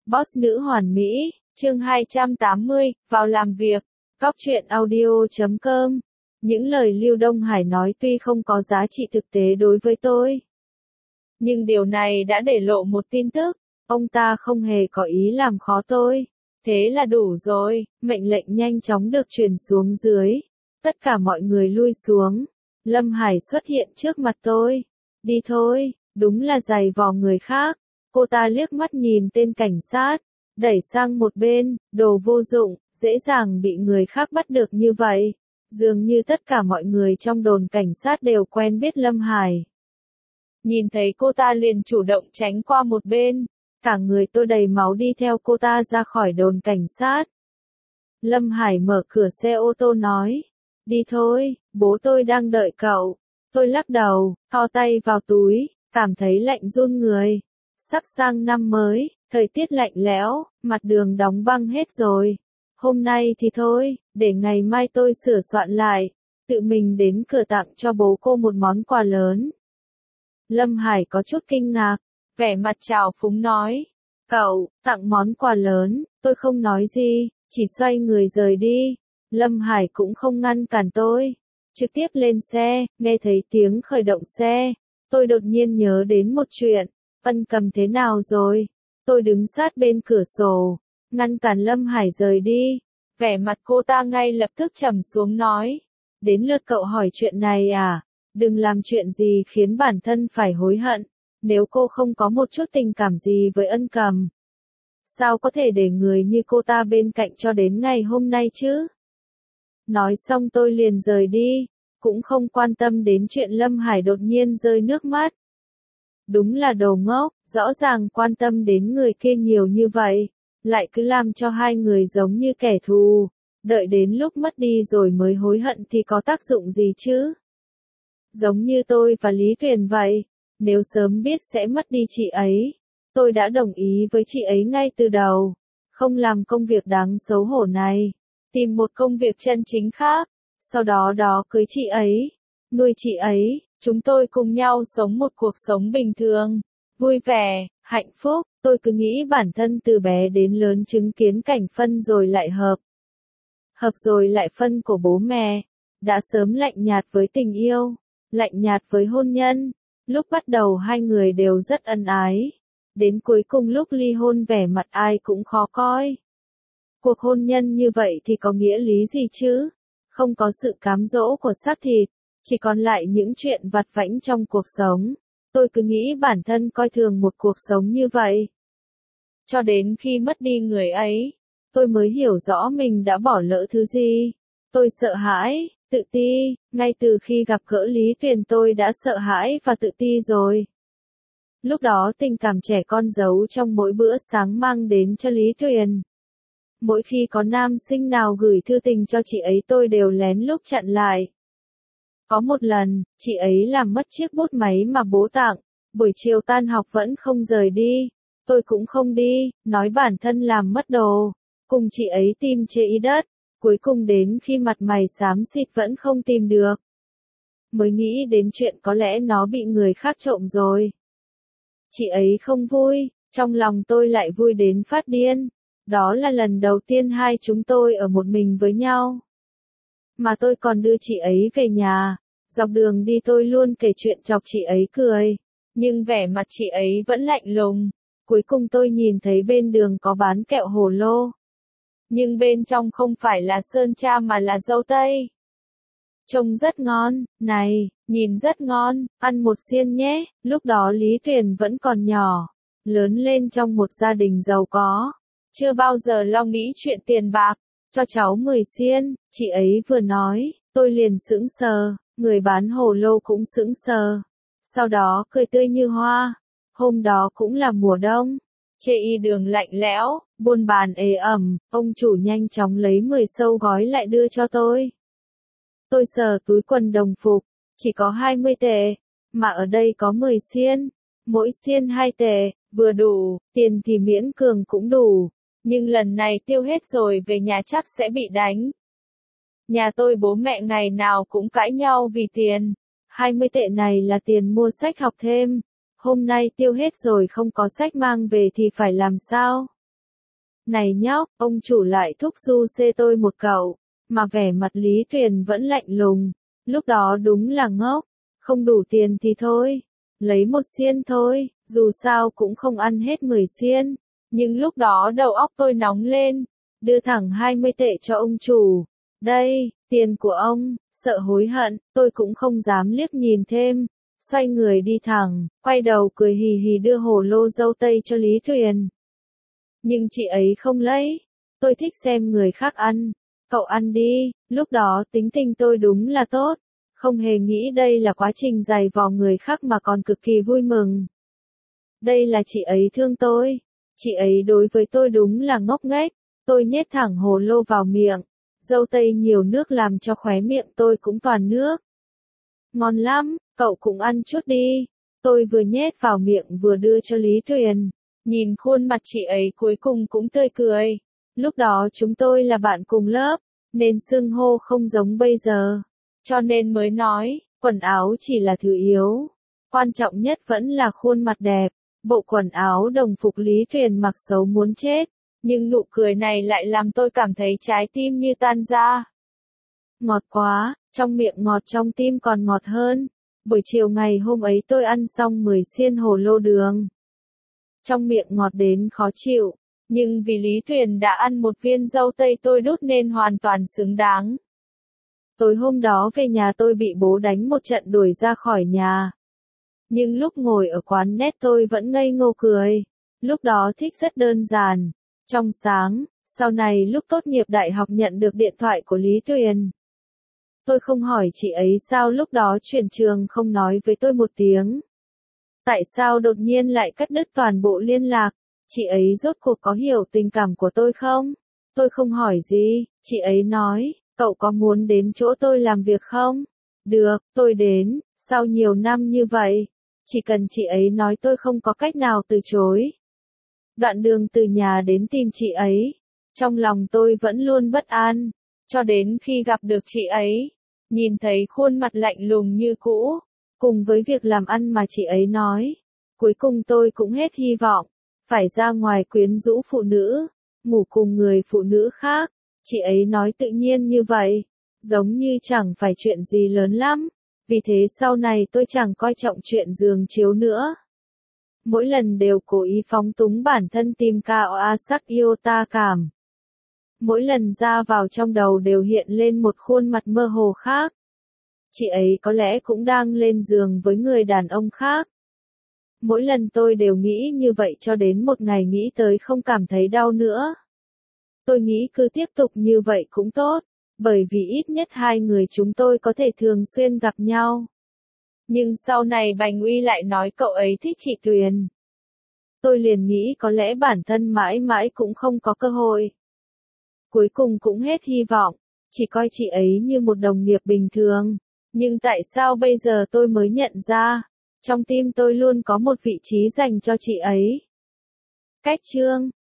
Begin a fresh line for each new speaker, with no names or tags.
Boss nữ hoàn mỹ, chương 280, vào làm việc. Góc truyện audio.com. Những lời Lưu Đông Hải nói tuy không có giá trị thực tế đối với tôi, nhưng điều này đã để lộ một tin tức, ông ta không hề có ý làm khó tôi. Thế là đủ rồi, mệnh lệnh nhanh chóng được truyền xuống dưới. Tất cả mọi người lui xuống. Lâm Hải xuất hiện trước mặt tôi. Đi thôi, đúng là giày vò người khác. Cô ta liếc mắt nhìn tên cảnh sát, đẩy sang một bên, đồ vô dụng, dễ dàng bị người khác bắt được như vậy. Dường như tất cả mọi người trong đồn cảnh sát đều quen biết Lâm Hải. Nhìn thấy cô ta liền chủ động tránh qua một bên, cả người tôi đầy máu đi theo cô ta ra khỏi đồn cảnh sát. Lâm Hải mở cửa xe ô tô nói, đi thôi, bố tôi đang đợi cậu. Tôi lắc đầu, thò tay vào túi, cảm thấy lạnh run người. Sắp sang năm mới, thời tiết lạnh lẽo, mặt đường đóng băng hết rồi. Hôm nay thì thôi, để ngày mai tôi sửa soạn lại, tự mình đến cửa tặng cho bố cô một món quà lớn. Lâm Hải có chút kinh ngạc, vẻ mặt trào phúng nói, cậu, tặng món quà lớn, tôi không nói gì, chỉ xoay người rời đi. Lâm Hải cũng không ngăn cản tôi, trực tiếp lên xe, nghe thấy tiếng khởi động xe. Tôi đột nhiên nhớ đến một chuyện, Ân Cầm thế nào rồi? Tôi đứng sát bên cửa sổ, ngăn cản Lâm Hải rời đi. Vẻ mặt cô ta ngay lập tức trầm xuống nói, đến lượt cậu hỏi chuyện này à? Đừng làm chuyện gì khiến bản thân phải hối hận. Nếu cô không có một chút tình cảm gì với Ân Cầm, sao có thể để người như cô ta bên cạnh cho đến ngày hôm nay chứ? Nói xong tôi liền rời đi, cũng không quan tâm đến chuyện Lâm Hải đột nhiên rơi nước mắt. Đúng là đồ ngốc, rõ ràng quan tâm đến người kia nhiều như vậy, lại cứ làm cho hai người giống như kẻ thù, đợi đến lúc mất đi rồi mới hối hận thì có tác dụng gì chứ? Giống như tôi và Lý Tuyền vậy, nếu sớm biết sẽ mất đi chị ấy, tôi đã đồng ý với chị ấy ngay từ đầu, không làm công việc đáng xấu hổ này, tìm một công việc chân chính khác, sau đó cưới chị ấy, nuôi chị ấy, chúng tôi cùng nhau sống một cuộc sống bình thường, vui vẻ, hạnh phúc. Tôi cứ nghĩ bản thân từ bé đến lớn chứng kiến cảnh phân rồi lại hợp rồi lại phân của bố mẹ, đã sớm lạnh nhạt với tình yêu, lạnh nhạt với hôn nhân. Lúc bắt đầu hai người đều rất ân ái, đến cuối cùng lúc ly hôn vẻ mặt ai cũng khó coi. Cuộc hôn nhân như vậy thì có nghĩa lý gì chứ? Không có sự cám dỗ của xác thịt, chỉ còn lại những chuyện vặt vãnh trong cuộc sống. Tôi cứ nghĩ bản thân coi thường một cuộc sống như vậy. Cho đến khi mất đi người ấy, tôi mới hiểu rõ mình đã bỏ lỡ thứ gì. Tôi sợ hãi, tự ti, ngay từ khi gặp gỡ Lý Tuyền tôi đã sợ hãi và tự ti rồi. Lúc đó tình cảm trẻ con giấu trong mỗi bữa sáng mang đến cho Lý Tuyền. Mỗi khi có nam sinh nào gửi thư tình cho chị ấy tôi đều lén lút chặn lại. Có một lần, chị ấy làm mất chiếc bút máy mà bố tặng, buổi chiều tan học vẫn không rời đi. Tôi cũng không đi, nói bản thân làm mất đồ, cùng chị ấy tìm chê ý đất, cuối cùng đến khi mặt mày xám xịt vẫn không tìm được. Mới nghĩ đến chuyện có lẽ nó bị người khác trộm rồi. Chị ấy không vui, trong lòng tôi lại vui đến phát điên. Đó là lần đầu tiên hai chúng tôi ở một mình với nhau. Mà tôi còn đưa chị ấy về nhà, dọc đường đi tôi luôn kể chuyện chọc chị ấy cười, nhưng vẻ mặt chị ấy vẫn lạnh lùng. Cuối cùng tôi nhìn thấy bên đường có bán kẹo hồ lô, nhưng bên trong không phải là sơn tra mà là dâu tây. Trông rất ngon, này, nhìn rất ngon, ăn một xiên nhé. Lúc đó Lý Tuyền vẫn còn nhỏ, lớn lên trong một gia đình giàu có, chưa bao giờ lo nghĩ chuyện tiền bạc. Cho cháu 10 xiên, chị ấy vừa nói, tôi liền sững sờ, người bán hồ lô cũng sững sờ. Sau đó cười tươi như hoa. Hôm đó cũng là mùa đông, chợ đường lạnh lẽo, buôn bán ế ẩm, ông chủ nhanh chóng lấy 10 sâu gói lại đưa cho tôi. Tôi sờ túi quần đồng phục, chỉ có 20 tệ, mà ở đây có 10 xiên, mỗi xiên 2 tệ, vừa đủ, tiền thì miễn cường cũng đủ, nhưng lần này tiêu hết rồi về nhà chắc sẽ bị đánh. Nhà tôi bố mẹ ngày nào cũng cãi nhau vì tiền, 20 tệ này là tiền mua sách học thêm. Hôm nay tiêu hết rồi không có sách mang về thì phải làm sao? Này nhóc, ông chủ lại thúc giục xê tôi một cậu, mà vẻ mặt Lý Tuyền vẫn lạnh lùng. Lúc đó đúng là ngốc, không đủ tiền thì thôi, lấy 1 xiên thôi, dù sao cũng không ăn hết 10 xiên. Nhưng lúc đó đầu óc tôi nóng lên, đưa thẳng 20 tệ cho ông chủ. Đây, tiền của ông, sợ hối hận, tôi cũng không dám liếc nhìn thêm. Xoay người đi thẳng, quay đầu cười hì hì đưa hồ lô dâu tây cho Lý Tuyền. Nhưng chị ấy không lấy. Tôi thích xem người khác ăn. Cậu ăn đi, lúc đó tính tình tôi đúng là tốt. Không hề nghĩ đây là quá trình giày vò người khác mà còn cực kỳ vui mừng. Đây là chị ấy thương tôi. Chị ấy đối với tôi đúng là ngốc nghếch. Tôi nhét thẳng hồ lô vào miệng. Dâu tây nhiều nước làm cho khóe miệng tôi cũng toàn nước. Ngon lắm, cậu cũng ăn chút đi. Tôi vừa nhét vào miệng vừa đưa cho Lý Tuyền. Nhìn khuôn mặt chị ấy cuối cùng cũng tươi cười. Lúc đó chúng tôi là bạn cùng lớp, nên xưng hô không giống bây giờ. Cho nên mới nói, quần áo chỉ là thứ yếu. Quan trọng nhất vẫn là khuôn mặt đẹp. Bộ quần áo đồng phục Lý Tuyền mặc xấu muốn chết. Nhưng nụ cười này lại làm tôi cảm thấy trái tim như tan ra. Ngọt quá, trong miệng ngọt trong tim còn ngọt hơn. Buổi chiều ngày hôm ấy tôi ăn xong 10 xiên hồ lô đường. Trong miệng ngọt đến khó chịu, nhưng vì Lý Tuyền đã ăn 1 viên dâu tây tôi đút nên hoàn toàn xứng đáng. Tối hôm đó về nhà tôi bị bố đánh một trận đuổi ra khỏi nhà. Nhưng lúc ngồi ở quán net tôi vẫn ngây ngô cười. Lúc đó thích rất đơn giản, trong sáng, sau này lúc tốt nghiệp đại học nhận được điện thoại của Lý Tuyền. Tôi không hỏi chị ấy sao lúc đó chuyển trường không nói với tôi một tiếng. Tại sao đột nhiên lại cắt đứt toàn bộ liên lạc? Chị ấy rốt cuộc có hiểu tình cảm của tôi không? Tôi không hỏi gì, chị ấy nói, cậu có muốn đến chỗ tôi làm việc không? Được, tôi đến, sau nhiều năm như vậy. Chỉ cần chị ấy nói tôi không có cách nào từ chối. Đoạn đường từ nhà đến tìm chị ấy, trong lòng tôi vẫn luôn bất an, cho đến khi gặp được chị ấy, nhìn thấy khuôn mặt lạnh lùng như cũ, cùng với việc làm ăn mà chị ấy nói, cuối cùng tôi cũng hết hy vọng, phải ra ngoài quyến rũ phụ nữ, ngủ cùng người phụ nữ khác. Chị ấy nói tự nhiên như vậy, giống như chẳng phải chuyện gì lớn lắm, vì thế sau này tôi chẳng coi trọng chuyện giường chiếu nữa. Mỗi lần đều cố ý phóng túng bản thân tìm cao a sắc yêu ta cảm. Mỗi lần ra vào trong đầu đều hiện lên một khuôn mặt mơ hồ khác. Chị ấy có lẽ cũng đang lên giường với người đàn ông khác. Mỗi lần tôi đều nghĩ như vậy cho đến một ngày nghĩ tới không cảm thấy đau nữa. Tôi nghĩ cứ tiếp tục như vậy cũng tốt, bởi vì ít nhất hai người chúng tôi có thể thường xuyên gặp nhau. Nhưng sau này Bành Uy lại nói cậu ấy thích chị Tuyền. Tôi liền nghĩ có lẽ bản thân mãi mãi cũng không có cơ hội. Cuối cùng cũng hết hy vọng, chỉ coi chị ấy như một đồng nghiệp bình thường. Nhưng tại sao bây giờ tôi mới nhận ra, trong tim tôi luôn có một vị trí dành cho chị ấy. Cách chương